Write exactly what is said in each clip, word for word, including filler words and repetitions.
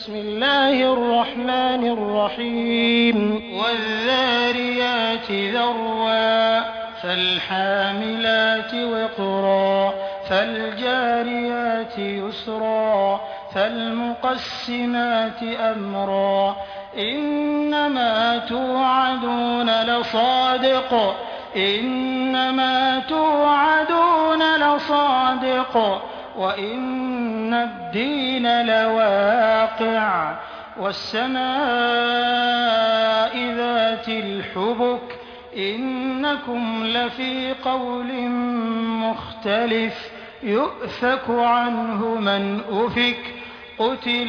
بسم الله الرحمن الرحيم والذاريات ذروا فالحاملات وقرا فالجاريات يسرا فالمقسمات أمرا إنما توعدون لصادق إنما توعدون لصادق وإن الدين لواقع والسماء ذات الحبك إنكم لفي قول مختلف يؤفك عنه من أفك قتل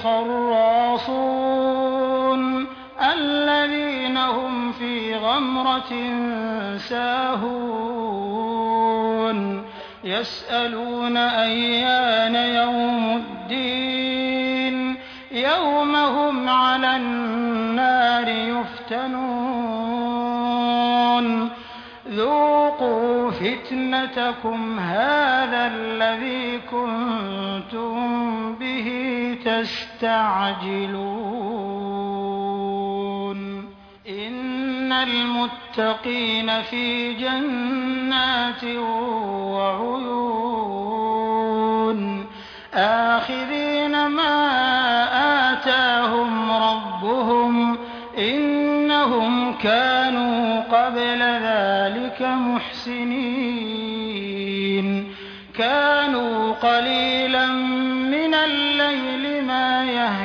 الخراصون الذين هم في غمرة ساهون يسألون أيان يوم الدين يوم هم على النار يفتنون ذوقوا فتنتكم هذا الذي كنتم به تستعجلون إن المتقين في جنات وعيون آخذين ما آتاهم ربهم إنهم كانوا قبل ذلك محسنين كانوا قليلا من الليل ما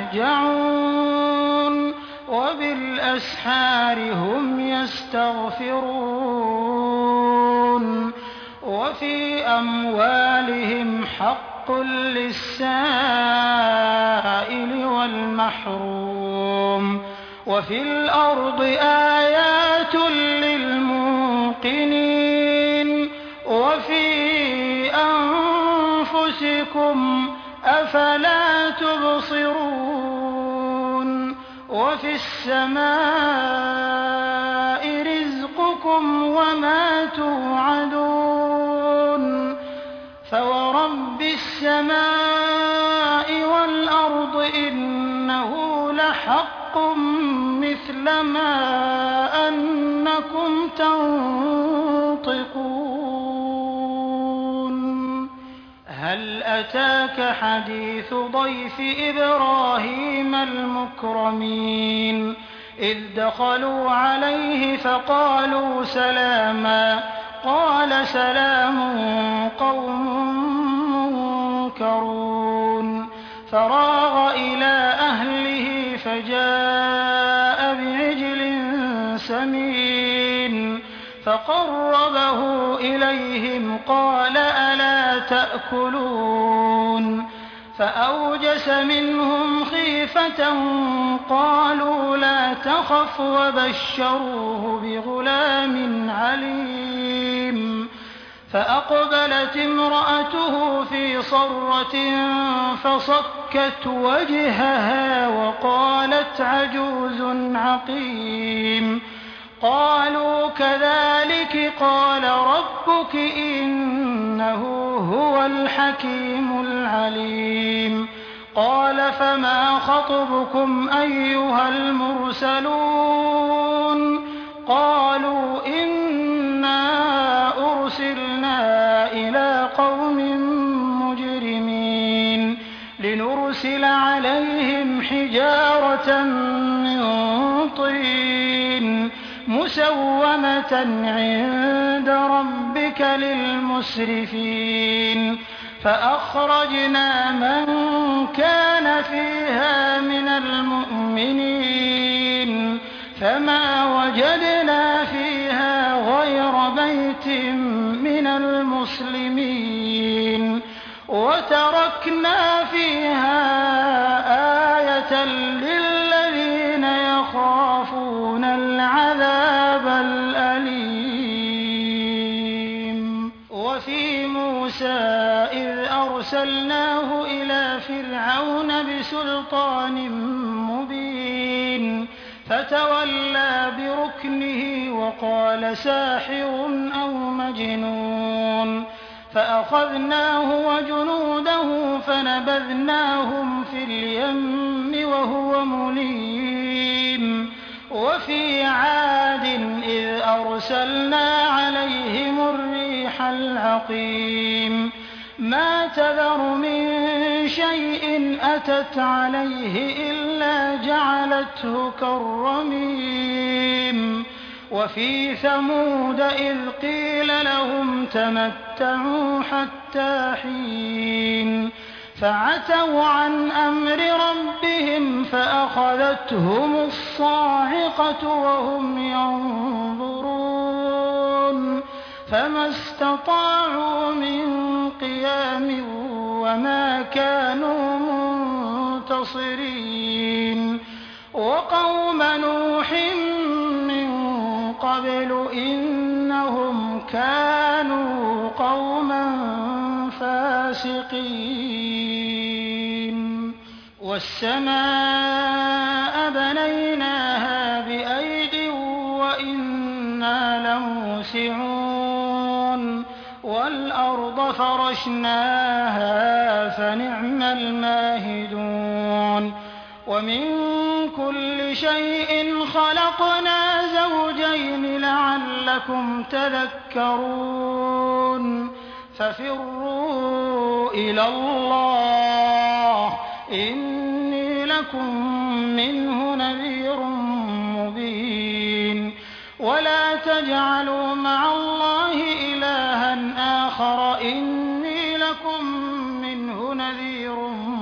يهجعون وبالأسحار هم يستغفرون وفي أموالهم حق للسائل والمحروم وفي الأرض آيات للموقنين وفي أنفسكم أفلا تبصرون وفي السماء رزقكم وما توعدون فورب السماء والأرض إنه لحق مثل ما أنكم تنطقون هل أتاك حديث ضيف إبراهيم المكرمين إذ دخلوا عليه فقالوا سلاما قال سلام قوم منكرون فراغ إلى أهله فجاء بعجل سمين فقربه إليهم قال ألا تأكلون فأوجس منهم خيفة قالوا لا تخف وبشروه بغلام عليم فأقبلت امرأته في صرة فصكت وجهها وقالت عجوز عقيم قالوا كذلك قال ربك إنه هو الحكيم العليم قال فما خطبكم أيها المرسلون قالوا إنا أرسلنا إلى قوم مجرمين لنرسل عليهم حجارة من طين مسومة عند ربك للمسرفين فأخرجنا من كان فيها من المؤمنين فما وجدنا فيها غير بيت من المسلمين وتركنا فيها آية للذين يخافون العذاب الأليم وفي موسى إذ أرسلناه إلى فرعون بسلطان مبين فتولى بركنه وقال ساحر أو مجنون فأخذناه وجنوده فنبذناهم في اليم مليم وفي عاد إذ أرسلنا عليهم الريح العقيم ما تذر من شيء أتت عليه إلا جعلته كالرميم وفي ثمود إذ قيل لهم تمتعوا حتى حين فعتوا عن أمر ربهم فأخذتهم الصاعقة وهم ينظرون فما استطاعوا من قيام وما كانوا منتصرين وقوم نوح من قبل إنهم كانوا قوما فاسقين والسماء بنيناها بأيد وإنا لموسعون والأرض فرشناها فنعم الماهدون ومن كل شيء خلقنا زوجين لعلكم تذكرون ففروا إلى الله إني لكم منه نذير مبين ولا تجعلوا مع الله إلها آخر إني لكم منه نذير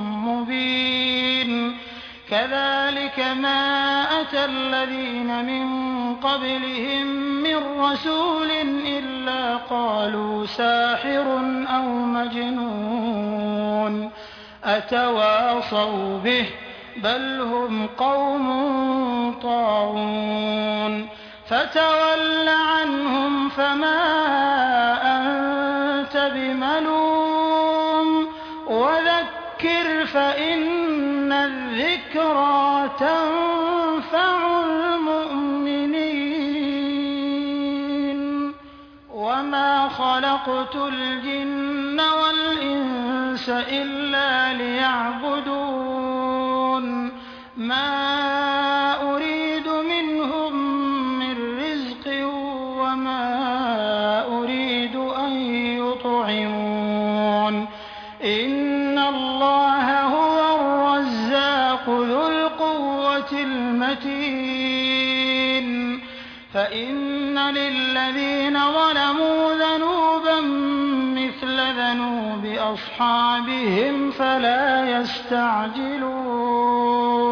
مبين كذلك ما أتى الذين من قبلهم من رسول إلا قالوا ساحر أو مجنون أتواصوا به بل هم قوم طاغون فتول عنهم فما أنت بملوم وذكر فإن الذكرى تنفع المؤمنين وما خلقت الجن والإنس إلا ليعبدون ما أريد منهم من رزق وما أريد أن يطعمون إن الله هو الرزاق ذو القوة المتين فإن للذين ظلموا ذنوبا مثل ذنوب أصحابهم فلا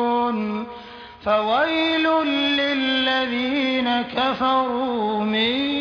يستعجلون فويل للذين كفروا من